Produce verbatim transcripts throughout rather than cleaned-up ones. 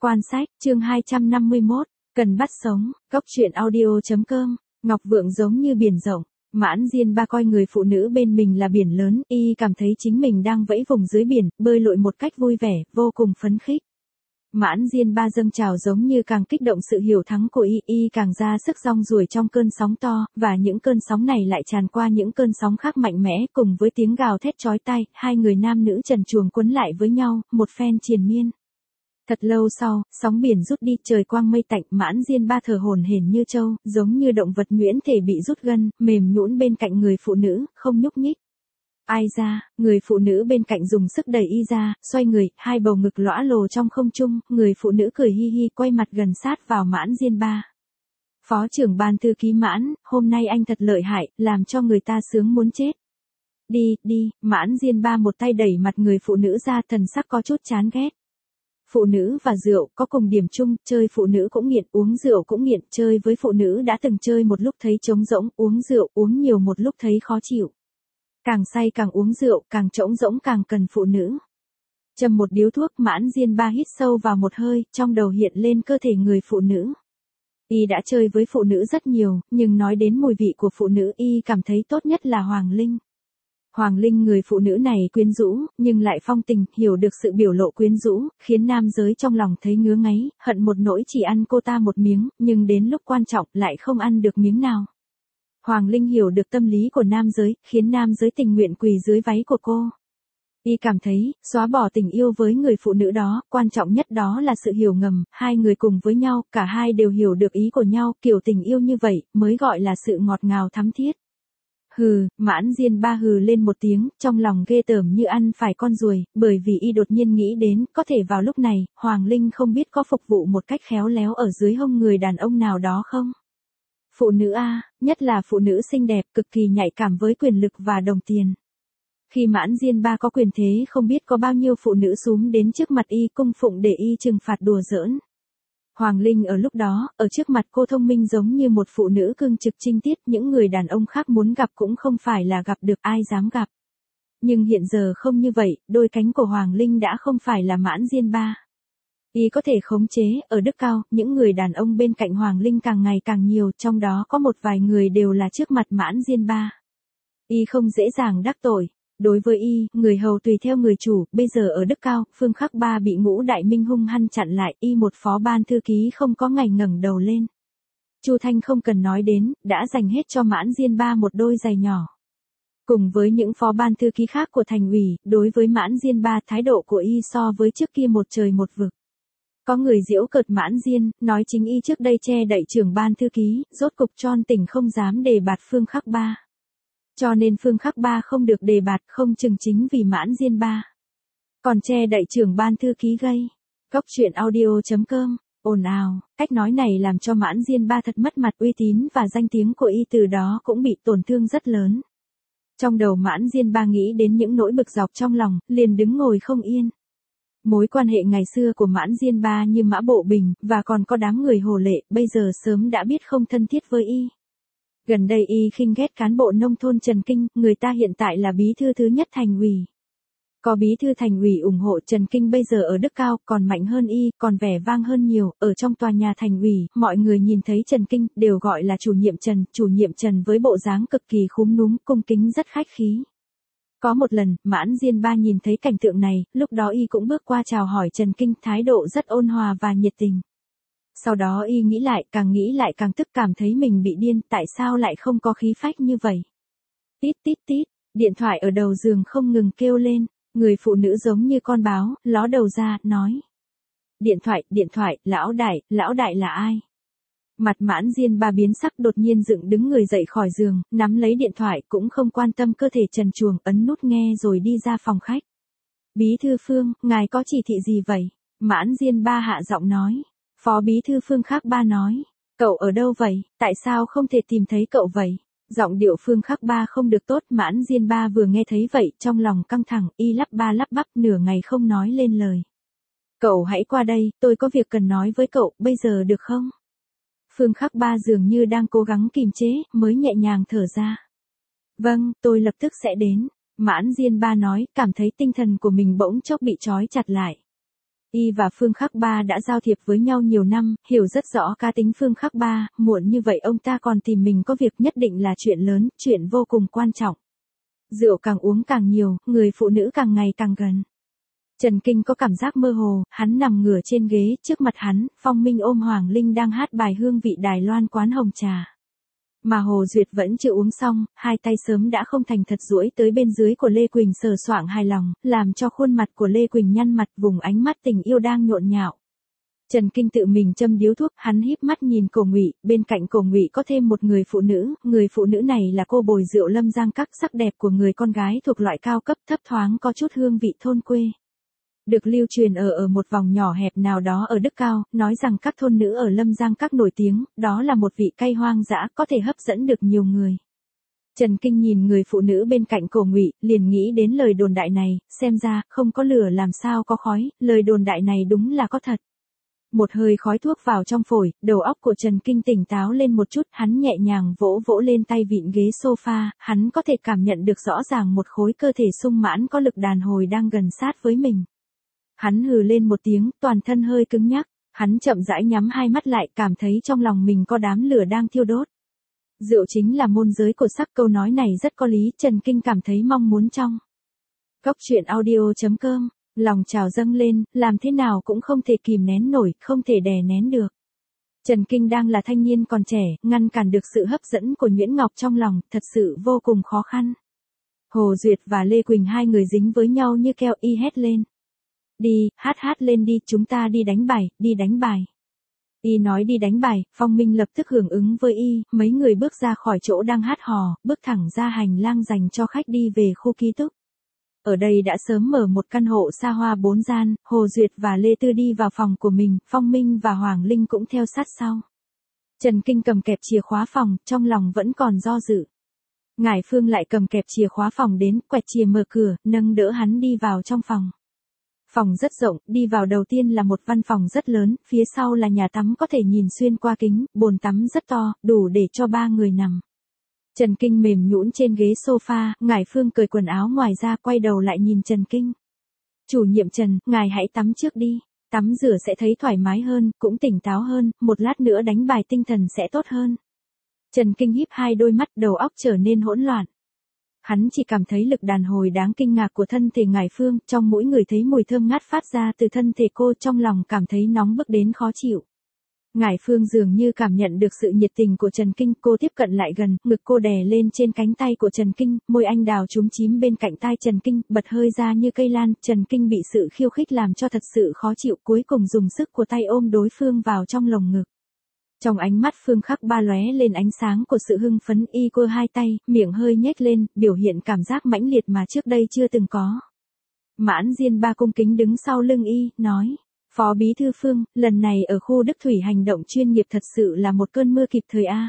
Quan sách, chương hai trăm năm mươi mốt, cần bắt sống, góc truyện audio.com, Ngọc Vượng giống như biển rộng. Mãn Diên Ba coi người phụ nữ bên mình là biển lớn, y cảm thấy chính mình đang vẫy vùng dưới biển, bơi lội một cách vui vẻ, vô cùng phấn khích. Mãn Diên Ba dâng trào giống như càng kích động sự hiểu thắng của y, y càng ra sức rong ruổi trong cơn sóng to, và những cơn sóng này lại tràn qua những cơn sóng khác mạnh mẽ, cùng với tiếng gào thét chói tai, hai người nam nữ trần truồng quấn lại với nhau, một phen triền miên. Thật lâu sau, sóng biển rút đi, trời quang mây tạnh, Mãn Diên Ba thở hổn hển như trâu, giống như động vật nhuyễn thể bị rút gân, mềm nhũn bên cạnh người phụ nữ, không nhúc nhích. Ai ra, người phụ nữ bên cạnh dùng sức đẩy y ra, xoay người, hai bầu ngực lõa lồ trong không trung, người phụ nữ cười hi hi quay mặt gần sát vào Mãn Diên Ba. Phó trưởng ban thư ký Mãn, hôm nay anh thật lợi hại, làm cho người ta sướng muốn chết. Đi, đi, Mãn Diên Ba một tay đẩy mặt người phụ nữ ra, thần sắc có chút chán ghét. Phụ nữ và rượu có cùng điểm chung, chơi phụ nữ cũng nghiện, uống rượu cũng nghiện, chơi với phụ nữ đã từng chơi một lúc thấy trống rỗng, uống rượu, uống nhiều một lúc thấy khó chịu. Càng say càng uống rượu, càng trống rỗng càng cần phụ nữ. Châm một điếu thuốc, Mãn Diên Ba hít sâu vào một hơi, trong đầu hiện lên cơ thể người phụ nữ. Y đã chơi với phụ nữ rất nhiều, nhưng nói đến mùi vị của phụ nữ y cảm thấy tốt nhất là Hoàng Linh. Hoàng Linh người phụ nữ này quyến rũ, nhưng lại phong tình, hiểu được sự biểu lộ quyến rũ, khiến nam giới trong lòng thấy ngứa ngáy, hận một nỗi chỉ ăn cô ta một miếng, nhưng đến lúc quan trọng lại không ăn được miếng nào. Hoàng Linh hiểu được tâm lý của nam giới, khiến nam giới tình nguyện quỳ dưới váy của cô. Y cảm thấy, xóa bỏ tình yêu với người phụ nữ đó, quan trọng nhất đó là sự hiểu ngầm, hai người cùng với nhau, cả hai đều hiểu được ý của nhau, kiểu tình yêu như vậy, mới gọi là sự ngọt ngào thắm thiết. Hừ, Mãn Diên Ba hừ lên một tiếng, trong lòng ghê tởm như ăn phải con ruồi, bởi vì y đột nhiên nghĩ đến, có thể vào lúc này, Hoàng Linh không biết có phục vụ một cách khéo léo ở dưới hông người đàn ông nào đó không? Phụ nữ A, nhất là phụ nữ xinh đẹp, cực kỳ nhạy cảm với quyền lực và đồng tiền. Khi Mãn Diên Ba có quyền thế không biết có bao nhiêu phụ nữ xúm đến trước mặt y cung phụng để y trừng phạt đùa giỡn. Hoàng Linh ở lúc đó, ở trước mặt cô thông minh giống như một phụ nữ cương trực trinh tiết, những người đàn ông khác muốn gặp cũng không phải là gặp được, ai dám gặp. Nhưng hiện giờ không như vậy, đôi cánh của Hoàng Linh đã không phải là Mãn Diên Ba. Y có thể khống chế, ở đức cao, những người đàn ông bên cạnh Hoàng Linh càng ngày càng nhiều, trong đó có một vài người đều là trước mặt Mãn Diên Ba. Y không dễ dàng đắc tội. Đối với y, người hầu tùy theo người chủ, bây giờ ở đức cao, Phương Khắc Ba bị Ngũ Đại Minh hung hăng chặn lại, y một phó ban thư ký không có ngày ngẩng đầu lên. Chu Thanh không cần nói đến, đã dành hết cho Mãn Diên Ba một đôi giày nhỏ. Cùng với những phó ban thư ký khác của thành ủy, đối với Mãn Diên Ba, thái độ của y so với trước kia một trời một vực. Có người giễu cợt Mãn Diên, nói chính y trước đây che đậy trưởng ban thư ký, rốt cục Tròn Tỉnh không dám đề bạt Phương Khắc Ba. Cho nên Phương Khắc Ba không được đề bạt, không chừng chính vì Mãn Diên Ba. Còn che đậy trưởng ban thư ký gây. Góc truyện audio.com, ồn ào, cách nói này làm cho Mãn Diên Ba thật mất mặt, uy tín và danh tiếng của y từ đó cũng bị tổn thương rất lớn. Trong đầu Mãn Diên Ba nghĩ đến những nỗi bực dọc trong lòng, liền đứng ngồi không yên. Mối quan hệ ngày xưa của Mãn Diên Ba như Mã Bộ Bình, và còn có đám người hồ lệ, bây giờ sớm đã biết không thân thiết với y. Gần đây y khinh ghét cán bộ nông thôn Trần Kinh, người ta hiện tại là bí thư thứ nhất thành ủy. Có bí thư thành ủy ủng hộ Trần Kinh bây giờ ở đức cao, còn mạnh hơn y, còn vẻ vang hơn nhiều, ở trong tòa nhà thành ủy, mọi người nhìn thấy Trần Kinh, đều gọi là chủ nhiệm Trần, chủ nhiệm Trần với bộ dáng cực kỳ khúm núm, cung kính rất khách khí. Có một lần, Mãn Diên Ba nhìn thấy cảnh tượng này, lúc đó y cũng bước qua chào hỏi Trần Kinh, thái độ rất ôn hòa và nhiệt tình. Sau đó y nghĩ lại, càng nghĩ lại càng tức, cảm thấy mình bị điên, tại sao lại không có khí phách như vậy. Tít tít tít, điện thoại ở đầu giường không ngừng kêu lên, người phụ nữ giống như con báo, ló đầu ra, nói. Điện thoại, điện thoại, lão đại, lão đại là ai? Mặt Mãn Diên Ba biến sắc, đột nhiên dựng đứng người dậy khỏi giường, nắm lấy điện thoại, cũng không quan tâm cơ thể trần truồng, ấn nút nghe rồi đi ra phòng khách. Bí thư Phương, ngài có chỉ thị gì vậy? Mãn Diên Ba hạ giọng nói. Phó bí thư Phương Khắc Ba nói, cậu ở đâu vậy, tại sao không thể tìm thấy cậu vậy? Giọng điệu Phương Khắc Ba không được tốt, Mãn Diên Ba vừa nghe thấy vậy, trong lòng căng thẳng, y lắp ba lắp bắp, nửa ngày không nói lên lời. Cậu hãy qua đây, tôi có việc cần nói với cậu, bây giờ được không? Phương Khắc Ba dường như đang cố gắng kìm chế, mới nhẹ nhàng thở ra. Vâng, tôi lập tức sẽ đến. Mãn Diên Ba nói, cảm thấy tinh thần của mình bỗng chốc bị trói chặt lại. Y và Phương Khắc Ba đã giao thiệp với nhau nhiều năm, hiểu rất rõ cá tính Phương Khắc Ba, muộn như vậy ông ta còn tìm mình có việc nhất định là chuyện lớn, chuyện vô cùng quan trọng. Rượu càng uống càng nhiều, người phụ nữ càng ngày càng gần. Trần Kinh có cảm giác mơ hồ, hắn nằm ngửa trên ghế, trước mặt hắn, Phong Minh ôm Hoàng Linh đang hát bài hương vị Đài Loan quán hồng trà. Mà Hồ Duyệt vẫn chưa uống xong, hai tay sớm đã không thành thật duỗi tới bên dưới của Lê Quỳnh sờ soạng hài lòng, làm cho khuôn mặt của Lê Quỳnh nhăn mặt, vùng ánh mắt tình yêu đang nhộn nhạo. Trần Kinh tự mình châm điếu thuốc, hắn híp mắt nhìn Cổ Ngụy, bên cạnh Cổ Ngụy có thêm một người phụ nữ, người phụ nữ này là cô bồi rượu Lâm Giang Các, sắc đẹp của người con gái thuộc loại cao cấp, thấp thoáng có chút hương vị thôn quê. Được lưu truyền ở ở một vòng nhỏ hẹp nào đó ở Đức Cao, nói rằng các thôn nữ ở Lâm Giang Các nổi tiếng, đó là một vị cay hoang dã, có thể hấp dẫn được nhiều người. Trần Kinh nhìn người phụ nữ bên cạnh Cổ Ngụy, liền nghĩ đến lời đồn đại này, xem ra, không có lửa làm sao có khói, lời đồn đại này đúng là có thật. Một hơi khói thuốc vào trong phổi, đầu óc của Trần Kinh tỉnh táo lên một chút, hắn nhẹ nhàng vỗ vỗ lên tay vịn ghế sofa, hắn có thể cảm nhận được rõ ràng một khối cơ thể sung mãn có lực đàn hồi đang gần sát với mình. Hắn hừ lên một tiếng, toàn thân hơi cứng nhắc, hắn chậm rãi nhắm hai mắt lại, cảm thấy trong lòng mình có đám lửa đang thiêu đốt. Rượu chính là môn giới của sắc, câu nói này rất có lý, Trần Kinh cảm thấy mong muốn trong. Cốc truyện audio chấm com, lòng trào dâng lên, làm thế nào cũng không thể kìm nén nổi, không thể đè nén được. Trần Kinh đang là thanh niên còn trẻ, ngăn cản được sự hấp dẫn của Nguyễn Ngọc trong lòng, thật sự vô cùng khó khăn. Hồ Duyệt và Lê Quỳnh hai người dính với nhau như keo, y hét lên. Đi, hát hát lên đi, chúng ta đi đánh bài, đi đánh bài. Y nói đi đánh bài, Phong Minh lập tức hưởng ứng với Y, mấy người bước ra khỏi chỗ đang hát hò, bước thẳng ra hành lang dành cho khách đi về khu ký túc. Ở đây đã sớm mở một căn hộ xa hoa bốn gian, Hồ Duyệt và Lê Tư đi vào phòng của mình, Phong Minh và Hoàng Linh cũng theo sát sau. Trần Kinh cầm kẹp chìa khóa phòng, trong lòng vẫn còn do dự. Ngải Phương lại cầm kẹp chìa khóa phòng đến, quẹt chìa mở cửa, nâng đỡ hắn đi vào trong phòng. Phòng rất rộng, đi vào đầu tiên là một văn phòng rất lớn, phía sau là nhà tắm có thể nhìn xuyên qua kính, bồn tắm rất to, đủ để cho ba người nằm. Trần Kinh mềm nhũn trên ghế sofa, Ngải Phương cởi quần áo ngoài ra, quay đầu lại nhìn Trần Kinh. Chủ nhiệm Trần, ngài hãy tắm trước đi, tắm rửa sẽ thấy thoải mái hơn, cũng tỉnh táo hơn, một lát nữa đánh bài tinh thần sẽ tốt hơn. Trần Kinh híp hai đôi mắt, đầu óc trở nên hỗn loạn. Hắn chỉ cảm thấy lực đàn hồi đáng kinh ngạc của thân thể Ngải Phương, trong mỗi người thấy mùi thơm ngát phát ra từ thân thể cô, trong lòng cảm thấy nóng bức đến khó chịu. Ngải Phương dường như cảm nhận được sự nhiệt tình của Trần Kinh, cô tiếp cận lại gần, ngực cô đè lên trên cánh tay của Trần Kinh, môi anh đào chúm chím bên cạnh tai Trần Kinh, bật hơi ra như cây lan, Trần Kinh bị sự khiêu khích làm cho thật sự khó chịu, cuối cùng dùng sức của tay ôm đối phương vào trong lồng ngực. Trong ánh mắt Phương Khắc Ba lóe lên ánh sáng của sự hưng phấn, Y cô hai tay, miệng hơi nhếch lên, biểu hiện cảm giác mãnh liệt mà trước đây chưa từng có. Mãn Diên Ba cung kính đứng sau lưng Y, nói. Phó Bí Thư Phương, lần này ở khu Đức Thủy hành động chuyên nghiệp thật sự là một cơn mưa kịp thời a.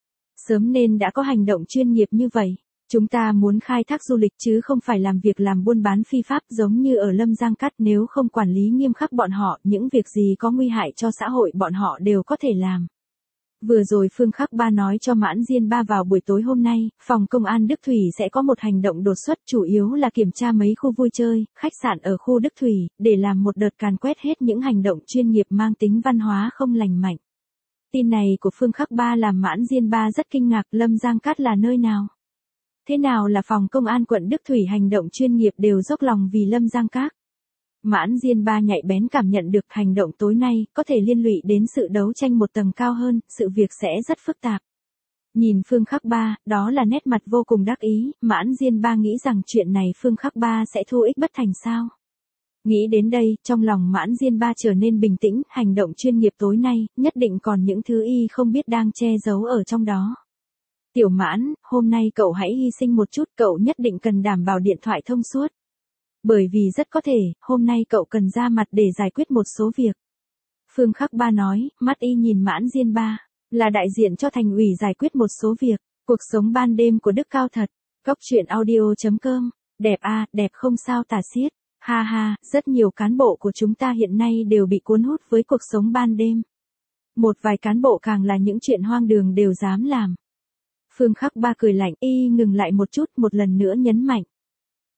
Sớm nên đã có hành động chuyên nghiệp như vậy. Chúng ta muốn khai thác du lịch chứ không phải làm việc làm buôn bán phi pháp giống như ở Lâm Giang Cát, nếu không quản lý nghiêm khắc bọn họ, những việc gì có nguy hại cho xã hội bọn họ đều có thể làm. Vừa rồi Phương Khắc Ba nói cho Mãn Diên Ba vào buổi tối hôm nay, phòng công an Đức Thủy sẽ có một hành động đột xuất, chủ yếu là kiểm tra mấy khu vui chơi, khách sạn ở khu Đức Thủy, để làm một đợt càn quét hết những hành động chuyên nghiệp mang tính văn hóa không lành mạnh. Tin này của Phương Khắc Ba làm Mãn Diên Ba rất kinh ngạc, Lâm Giang Cát là nơi nào? Thế nào là phòng công an quận Đức Thủy hành động chuyên nghiệp đều dốc lòng vì Lâm Giang Cát? Mãn Diên Ba nhạy bén cảm nhận được hành động tối nay có thể liên lụy đến sự đấu tranh một tầng cao hơn, sự việc sẽ rất phức tạp. Nhìn Phương Khắc Ba, đó là nét mặt vô cùng đắc ý, Mãn Diên Ba nghĩ rằng chuyện này Phương Khắc Ba sẽ thu ích bất thành sao. Nghĩ đến đây, trong lòng Mãn Diên Ba trở nên bình tĩnh, hành động chuyên nghiệp tối nay, nhất định còn những thứ Y không biết đang che giấu ở trong đó. Tiểu Mãn, hôm nay cậu hãy hy sinh một chút, cậu nhất định cần đảm bảo điện thoại thông suốt. Bởi vì rất có thể, hôm nay cậu cần ra mặt để giải quyết một số việc. Phương Khắc Ba nói, mắt Y nhìn Mãn Diên Ba, là đại diện cho thành ủy giải quyết một số việc, cuộc sống ban đêm của Đức Cao thật. Cốc truyện audio chấm com, đẹp a, đẹp không sao tả xiết. Ha ha, rất nhiều cán bộ của chúng ta hiện nay đều bị cuốn hút với cuộc sống ban đêm. Một vài cán bộ càng là những chuyện hoang đường đều dám làm. Phương Khắc Ba cười lạnh, Y ngừng lại một chút, một lần nữa nhấn mạnh.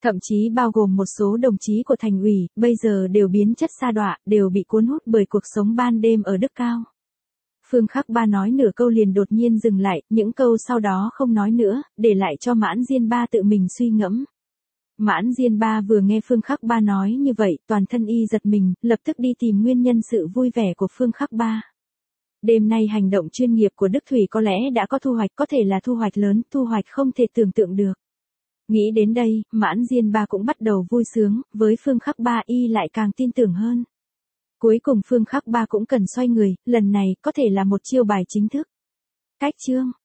Thậm chí bao gồm một số đồng chí của thành ủy, bây giờ đều biến chất sa đọa, đều bị cuốn hút bởi cuộc sống ban đêm ở Đức Cao. Phương Khắc Ba nói nửa câu liền đột nhiên dừng lại, những câu sau đó không nói nữa, để lại cho Mãn Diên Ba tự mình suy ngẫm. Mãn Diên Ba vừa nghe Phương Khắc Ba nói như vậy, toàn thân y giật mình, lập tức đi tìm nguyên nhân sự vui vẻ của Phương Khắc Ba. Đêm nay hành động chuyên nghiệp của Đức Thủy có lẽ đã có thu hoạch, có thể là thu hoạch lớn, thu hoạch không thể tưởng tượng được. Nghĩ đến đây, Mãn Diên Ba cũng bắt đầu vui sướng, với Phương Khắc Ba y lại càng tin tưởng hơn. Cuối cùng Phương Khắc Ba cũng cần xoay người, lần này có thể là một chiêu bài chính thức. Cách chương